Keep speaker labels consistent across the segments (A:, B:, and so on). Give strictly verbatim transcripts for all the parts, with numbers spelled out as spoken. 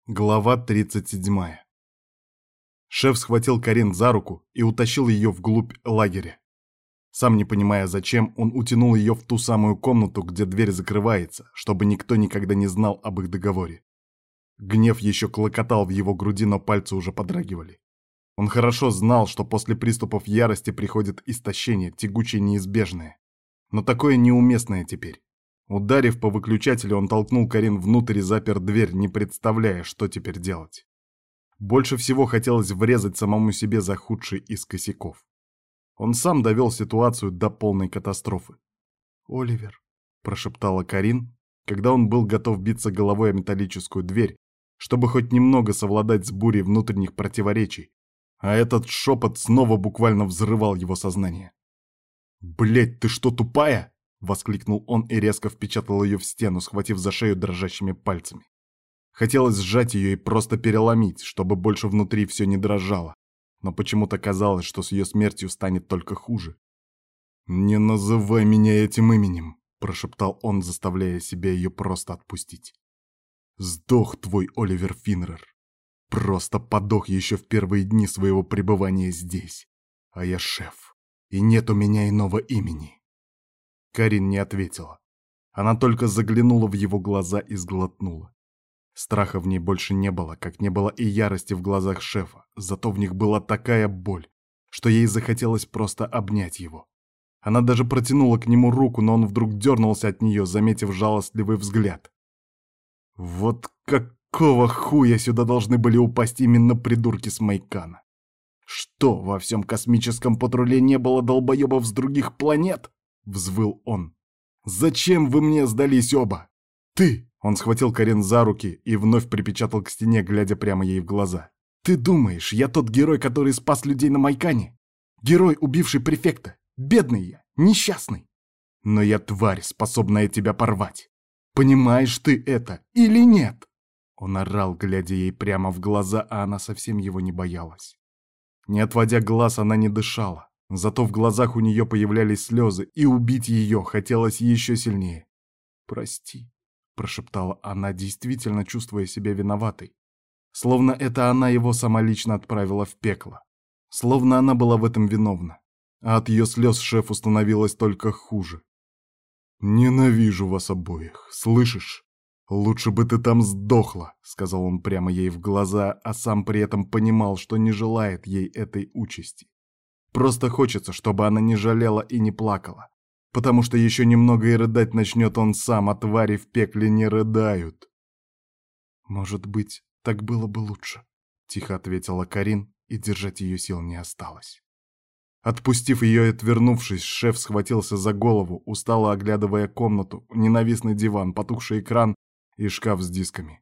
A: Глава тридцать седьмая. Шеф схватил Карин за руку и утащил ее вглубь лагеря. Сам не понимая зачем, он утянул ее в ту самую комнату, где дверь закрывается, чтобы никто никогда не знал об их договоре. Гнев еще клокотал в его груди, но пальцы уже подрагивали. Он хорошо знал, что после приступов ярости приходит истощение, тягучее неизбежное. Но такое неуместное теперь. Ударив по выключателю, он толкнул Карин внутрь и запер дверь, не представляя, что теперь делать. Больше всего хотелось врезать самому себе за худший из косяков. Он сам довел ситуацию до полной катастрофы. «Оливер», — прошептала Карин, когда он был готов биться головой о металлическую дверь, чтобы хоть немного совладать с бурей внутренних противоречий, а этот шепот снова буквально взрывал его сознание. «Блядь, ты что, тупая?» — воскликнул он и резко впечатал ее в стену, схватив за шею дрожащими пальцами. Хотелось сжать ее и просто переломить, чтобы больше внутри все не дрожало, но почему-то казалось, что с ее смертью станет только хуже. «Не называй меня этим именем», — прошептал он, заставляя себя ее просто отпустить. «Сдох твой Оливер Финнер. Просто подох еще в первые дни своего пребывания здесь. А я шеф, и нет у меня иного имени». Карин не ответила. Она только заглянула в его глаза и сглотнула. Страха в ней больше не было, как не было и ярости в глазах шефа, зато в них была такая боль, что ей захотелось просто обнять его. Она даже протянула к нему руку, но он вдруг дернулся от нее, заметив жалостливый взгляд. Вот какого хуя сюда должны были упасть именно придурки с Майкана? Что, во всем космическом патруле не было долбоебов с других планет? Взвыл он. «Зачем вы мне сдались оба? Ты!» Он схватил Карин за руки и вновь припечатал к стене, глядя прямо ей в глаза. «Ты думаешь, я тот герой, который спас людей на Майкане? Герой, убивший префекта? Бедный я, несчастный. Но я тварь, способная тебя порвать. Понимаешь ты это или нет?» Он орал, глядя ей прямо в глаза, а она совсем его не боялась. Не отводя глаз, она не дышала. Зато в глазах у нее появлялись слезы, и убить ее хотелось еще сильнее. «Прости», — прошептала она, действительно чувствуя себя виноватой. Словно это она его сама лично отправила в пекло. Словно она была в этом виновна. А от ее слез шефу становилось только хуже. «Ненавижу вас обоих, слышишь? Лучше бы ты там сдохла», — сказал он прямо ей в глаза, а сам при этом понимал, что не желает ей этой участи. Просто хочется, чтобы она не жалела и не плакала. Потому что еще немного и рыдать начнет он сам, а твари в пекле не рыдают. «Может быть, так было бы лучше», — тихо ответила Карин, и держать ее сил не осталось. Отпустив ее и отвернувшись, шеф схватился за голову, устало оглядывая комнату, ненавистный диван, потухший экран и шкаф с дисками.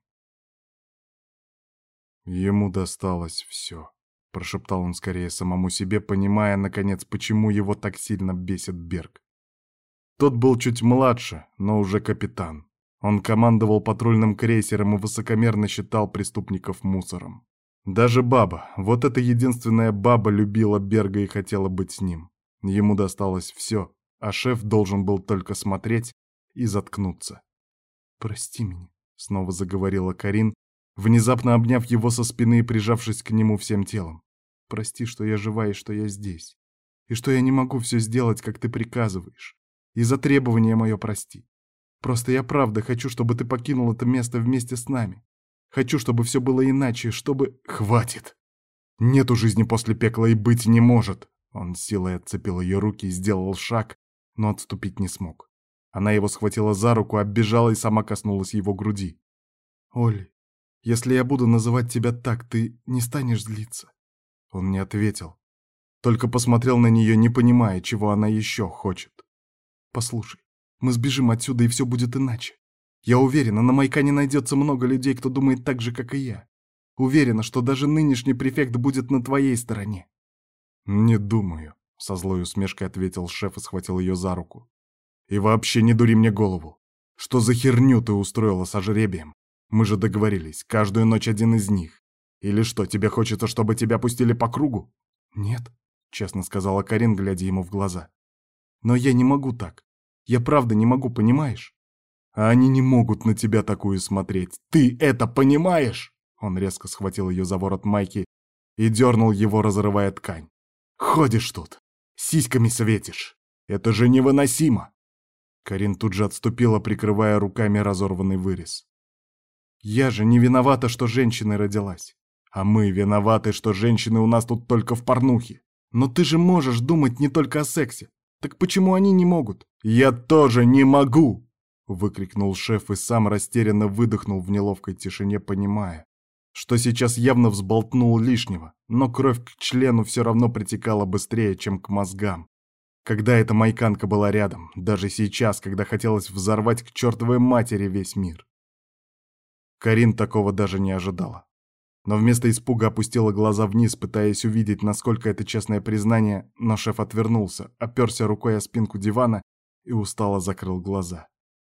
A: Ему досталось все. Прошептал он скорее самому себе, понимая, наконец, почему его так сильно бесит Берг. Тот был чуть младше, но уже капитан. Он командовал патрульным крейсером и высокомерно считал преступников мусором. Даже баба, вот эта единственная баба, любила Берга и хотела быть с ним. Ему досталось все, а шеф должен был только смотреть и заткнуться. «Прости меня», — снова заговорила Карин, внезапно обняв его со спины и прижавшись к нему всем телом. «Прости, что я жива и что я здесь, и что я не могу все сделать, как ты приказываешь. И за требование мое прости. Просто я правда хочу, чтобы ты покинул это место вместе с нами. Хочу, чтобы все было иначе, чтобы...» «Хватит! Нету жизни после пекла и быть не может!» Он силой отцепил ее руки и сделал шаг, но отступить не смог. Она его схватила за руку, оббежала и сама коснулась его груди. «Олли, если я буду называть тебя так, ты не станешь злиться?» Он не ответил, только посмотрел на нее, не понимая, чего она еще хочет. «Послушай, мы сбежим отсюда, и все будет иначе. Я уверена, на Майкане найдется много людей, кто думает так же, как и я. Уверена, что даже нынешний префект будет на твоей стороне». «Не думаю», — со злой усмешкой ответил шеф и схватил ее за руку. «И вообще не дури мне голову. Что за херню ты устроила со жребием? Мы же договорились, каждую ночь один из них. Или что, тебе хочется, чтобы тебя пустили по кругу?» «Нет», — честно сказала Карин, глядя ему в глаза. «Но я не могу так. Я правда не могу, понимаешь?» «А они не могут на тебя такую смотреть. Ты это понимаешь?» Он резко схватил ее за ворот майки и дернул его, разрывая ткань. «Ходишь тут, сиськами светишь! Это же невыносимо!» Карин тут же отступила, прикрывая руками разорванный вырез. «Я же не виновата, что женщиной родилась. А мы виноваты, что женщины у нас тут только в порнухе. Но ты же можешь думать не только о сексе. Так почему они не могут?» «Я тоже не могу!» — выкрикнул шеф и сам растерянно выдохнул в неловкой тишине, понимая, что сейчас явно взболтнул лишнего, но кровь к члену все равно притекала быстрее, чем к мозгам. Когда эта майканка была рядом, даже сейчас, когда хотелось взорвать к чертовой матери весь мир. Карин такого даже не ожидала. Но вместо испуга опустила глаза вниз, пытаясь увидеть, насколько это честное признание, но шеф отвернулся, оперся рукой о спинку дивана и устало закрыл глаза.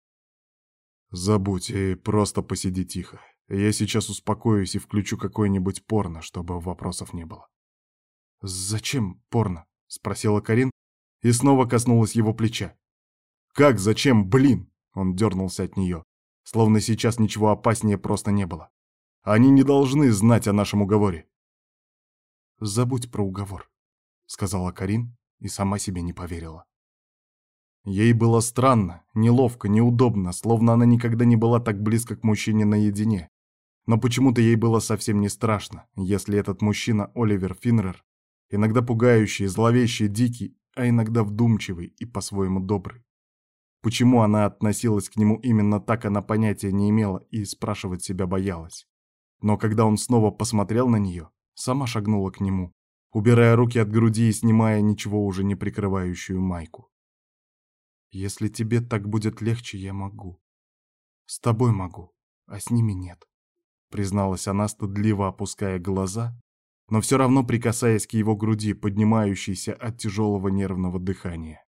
A: «Забудь и просто посиди тихо. Я сейчас успокоюсь и включу какое-нибудь порно, чтобы вопросов не было». «Зачем порно?» — спросила Карин и снова коснулась его плеча. «Как зачем, блин?» — он дернулся от нее, словно сейчас ничего опаснее просто не было. «Они не должны знать о нашем уговоре». «Забудь про уговор», — сказала Карин и сама себе не поверила. Ей было странно, неловко, неудобно, словно она никогда не была так близко к мужчине наедине. Но почему-то ей было совсем не страшно, если этот мужчина Оливер Финнер, иногда пугающий, зловещий, дикий, а иногда вдумчивый и по-своему добрый. Почему она относилась к нему именно так, она понятия не имела и спрашивать себя боялась. Но когда он снова посмотрел на нее, сама шагнула к нему, убирая руки от груди и снимая ничего уже не прикрывающую майку. «Если тебе так будет легче, я могу. С тобой могу, а с ними нет», — призналась она, стыдливо опуская глаза, но все равно прикасаясь к его груди, поднимающейся от тяжелого нервного дыхания.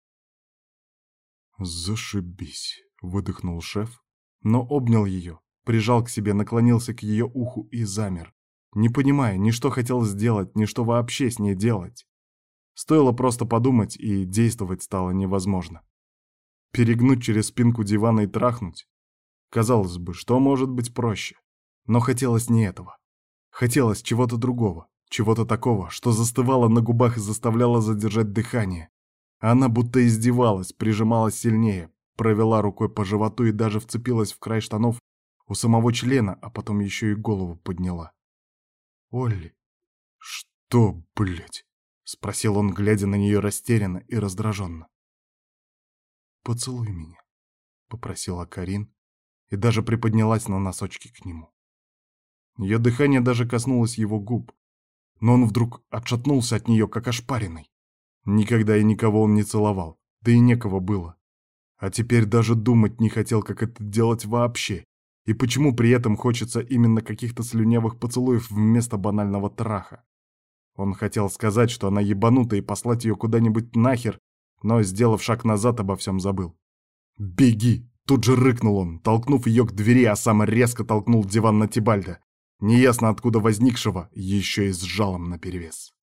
A: «Зашибись», — выдохнул шеф, но обнял ее, прижал к себе, наклонился к ее уху и замер, не понимая ни что хотел сделать, ни что вообще с ней делать. Стоило просто подумать, и действовать стало невозможно. Перегнуть через спинку дивана и трахнуть? Казалось бы, что может быть проще? Но хотелось не этого. Хотелось чего-то другого, чего-то такого, что застывало на губах и заставляло задержать дыхание. Она будто издевалась, прижималась сильнее, провела рукой по животу и даже вцепилась в край штанов у самого члена, а потом еще и голову подняла. «Олли!» «Что, блядь?» — спросил он, глядя на нее растерянно и раздраженно. «Поцелуй меня», — попросила Карин и даже приподнялась на носочки к нему. Ее дыхание даже коснулось его губ, но он вдруг отшатнулся от нее, как ошпаренный. Никогда и никого он не целовал, да и некого было. А теперь даже думать не хотел, как это делать вообще, и почему при этом хочется именно каких-то слюнявых поцелуев вместо банального траха. Он хотел сказать, что она ебанута, и послать ее куда-нибудь нахер, но, сделав шаг назад, обо всем забыл. «Беги!» — тут же рыкнул он, толкнув ее к двери, а сам резко толкнул диван на Тибальда, неясно откуда возникшего, еще и с жалом наперевес.